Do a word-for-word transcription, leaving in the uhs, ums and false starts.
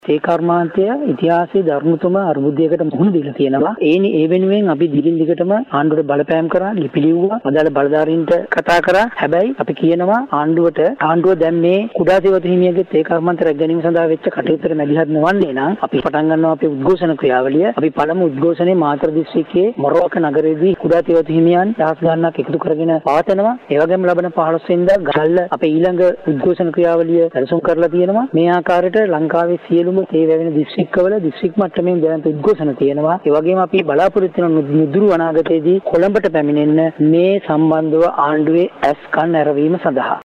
ඒ කර්මාන්තය ඉතිහාසයේ ධර්මතුම අර්බුදයකට මුහුණ දීලා තියෙනවා. ඒ ඒ වෙනුවෙන් අපි දිගින් දිගටම ආණ්ඩුවට බලපෑම් කරා, ලිපි ලිව්වා, අදාළ බලධාරීන්ට කතා කරා. හැබැයි අපි කියනවා ආණ්ඩුවට ආණ්ඩුව දැන් මේ කුඩා සේවත හිමියගේ ඒ කර්මාන්ත රැක ගැනීම සඳහා වෙච්ච කටයුත්තට මැදිහත් නොවන්නේ නම් අපි පටන් ගන්නවා අපේ උද්ඝෝෂණ ක්‍රියාවලිය. අපි පළමු උද්ඝෝෂණේ මාතර දිස්ත්‍රික්කයේ මොරවක නගරයේදී කුඩා සේවත හිමියන් දහස් ගණනක් එකතු කරගෙන පවත්වනවා. ඒ වගේම ලබන පහළොස් වෙනිදා ගල්ල අපේ ඊළඟ උද්ඝෝෂණ ක්‍රියාවලිය සැලසුම් කරලා තියෙනවා. මේ ආකාරයට ලංකාවේ සියලුම ඒ වැවෙන දිස්ත්‍රික්කවල දිස්ත්‍රික් මට්ටමින් දැනට උද්ඝෝෂණ තියෙනවා. ඒ වගේම අපි බලාපොරොත්තු වෙන නුදුරු අනාගතයේදී කොළඹට පැමිණෙන්න මේ සම්බන්ධව ආණ්ඩුවේ ඇස් කන් ඇරවීම සඳහා